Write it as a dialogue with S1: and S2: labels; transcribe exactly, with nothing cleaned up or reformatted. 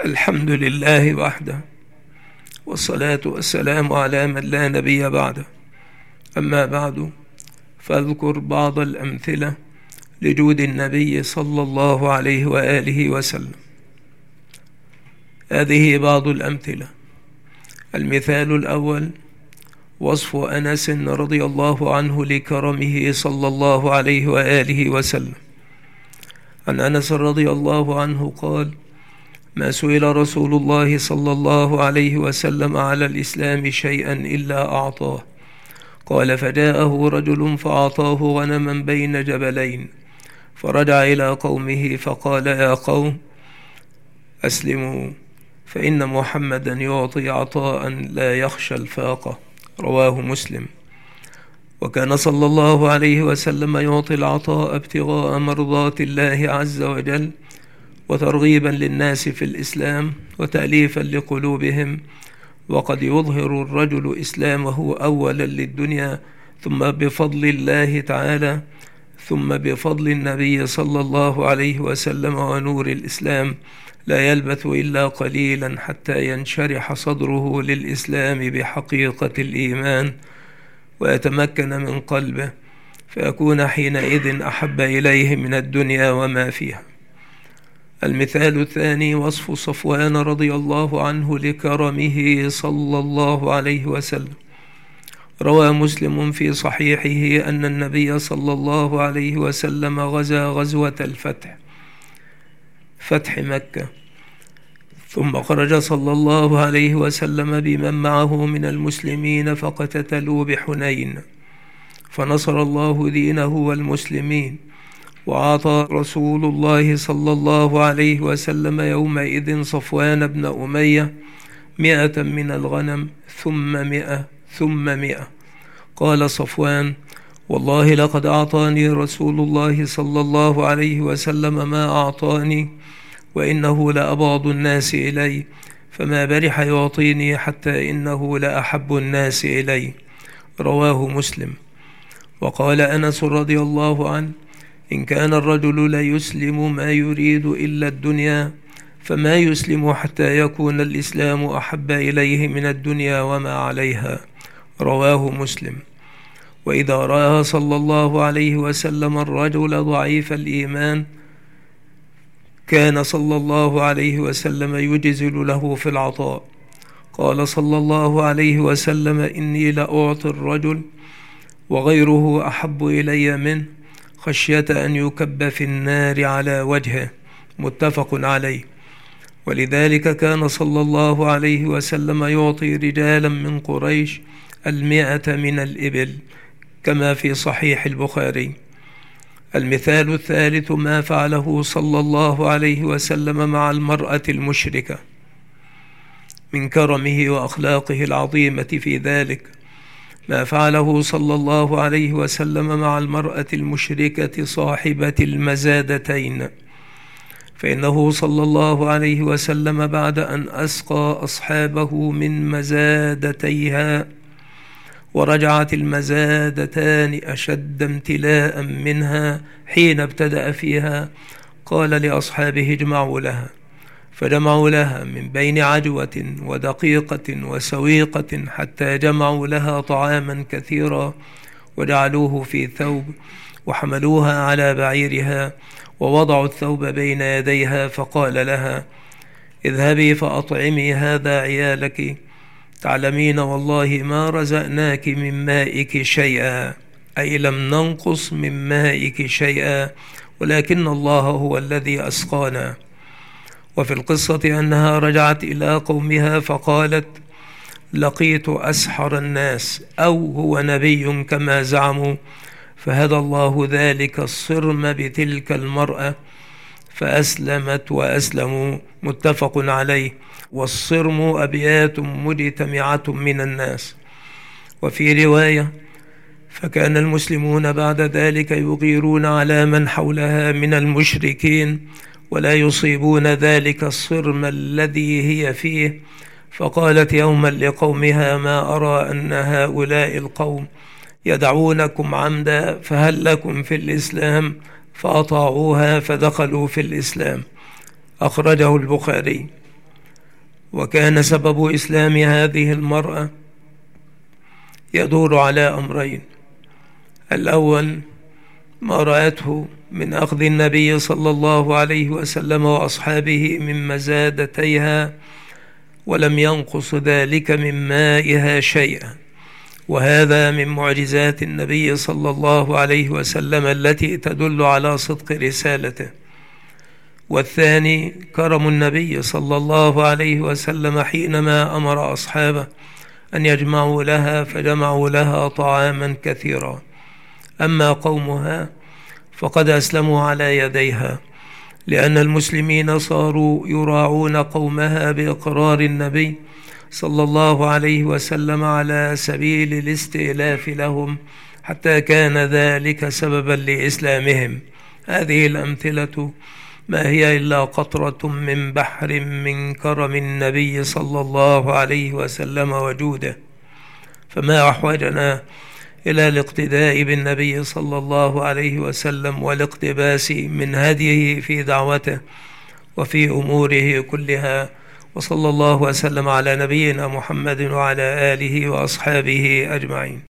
S1: الحمد لله وحده، والصلاة والسلام على من لا نبي بعده. أما بعد، فاذكر بعض الأمثلة لجود النبي صلى الله عليه وآله وسلم. هذه بعض الأمثلة. المثال الأول: وصف أنس رضي الله عنه لكرمه صلى الله عليه وآله وسلم. عن أنس رضي الله عنه قال: ما سئل رسول الله صلى الله عليه وسلم على الإسلام شيئا إلا أعطاه. قال: فجاءه رجل فأعطاه غنما بين جبلين، فرجع إلى قومه فقال: يا قوم أسلموا، فإن محمدا يعطي عطاء لا يخشى الفاقة. رواه مسلم. وكان صلى الله عليه وسلم يعطي العطاء ابتغاء مرضات الله عز وجل، وترغيبا للناس في الإسلام، وتأليفا لقلوبهم. وقد يظهر الرجل إسلامه أولا للدنيا، ثم بفضل الله تعالى، ثم بفضل النبي صلى الله عليه وسلم ونور الإسلام لا يلبث إلا قليلا حتى ينشرح صدره للإسلام بحقيقة الإيمان، ويتمكن من قلبه، فيكون حينئذ أحب إليه من الدنيا وما فيها. المثال الثاني: وصف صفوان رضي الله عنه لكرمه صلى الله عليه وسلم. روى مسلم في صحيحه أن النبي صلى الله عليه وسلم غزا غزوة الفتح، فتح مكة، ثم خرج صلى الله عليه وسلم بمن معه من المسلمين فقتتلوا بحنين، فنصر الله دينه والمسلمين، وأعطى رسول الله صلى الله عليه وسلم يومئذ صفوان بن أمية مئة من الغنم، ثم مئة ثم مئة. قال صفوان: والله لقد أعطاني رسول الله صلى الله عليه وسلم ما أعطاني، وإنه لأبغض الناس إلي، فما برح يعطيني حتى إنه لأحب الناس إلي. رواه مسلم. وقال أنس رضي الله عنه: إن كان الرجل لا يسلم ما يريد إلا الدنيا، فما يسلم حتى يكون الإسلام أحب إليه من الدنيا وما عليها. رواه مسلم. وإذا رأى صلى الله عليه وسلم الرجل ضعيف الإيمان، كان صلى الله عليه وسلم يجزل له في العطاء. قال صلى الله عليه وسلم: إني لأعطي الرجل وغيره أحب إلي منه، خشية أن يكب في النار على وجهه. متفق عليه. ولذلك كان صلى الله عليه وسلم يعطي رجالا من قريش المئة من الإبل، كما في صحيح البخاري. المثال الثالث: ما فعله صلى الله عليه وسلم مع المرأة المشركة من كرمه وأخلاقه العظيمة في ذلك. ما فعله صلى الله عليه وسلم مع المرأة المشركة صاحبة المزادتين، فإنه صلى الله عليه وسلم بعد أن أسقى أصحابه من مزادتيها، ورجعت المزادتان أشد امتلاء منها حين ابتدأ فيها، قال لأصحابه: اجمعوا لها. فجمعوا لها من بين عجوة ودقيقة وسويقة، حتى جمعوا لها طعاما كثيرا، وجعلوه في ثوب، وحملوها على بعيرها، ووضعوا الثوب بين يديها، فقال لها: اذهبي فأطعمي هذا عيالك، تعلمين والله ما رزقناك من مائك شيئا، أي لم ننقص من مائك شيئا، ولكن الله هو الذي أسقانا. وفي القصة أنها رجعت إلى قومها فقالت: لقيت أسحر الناس، أو هو نبي كما زعموا، فهدى الله ذلك الصرم بتلك المرأة فأسلمت وأسلموا. متفق عليه. والصرم أبيات مجتمعة من الناس. وفي رواية: فكان المسلمون بعد ذلك يغيرون على من حولها من المشركين، ولا يصيبون ذلك الصرم الذي هي فيه. فقالت يوما لقومها: ما أرى أن هؤلاء القوم يدعونكم عمدا، فهل لكم في الإسلام؟ فأطاعوها فدخلوا في الإسلام. أخرجه البخاري. وكان سبب إسلام هذه المرأة يدور على أمرين: الأول ما رأته من أخذ النبي صلى الله عليه وسلم وأصحابه من مزادتيها ولم ينقص ذلك من مائها شيئا، وهذا من معجزات النبي صلى الله عليه وسلم التي تدل على صدق رسالته. والثاني كرم النبي صلى الله عليه وسلم حينما أمر أصحابه أن يجمعوا لها، فجمعوا لها طعاما كثيرا. أما قومها فقد أسلموا على يديها، لأن المسلمين صاروا يراعون قومها بإقرار النبي صلى الله عليه وسلم على سبيل الاستئلاف لهم، حتى كان ذلك سببا لإسلامهم. هذه الأمثلة ما هي إلا قطرة من بحر من كرم النبي صلى الله عليه وسلم وجوده، فما أحوجنا إلى الاقتداء بالنبي صلى الله عليه وسلم والاقتباس من هديه في دعوته وفي أموره كلها. وصلى الله وسلم على نبينا محمد وعلى آله وأصحابه أجمعين.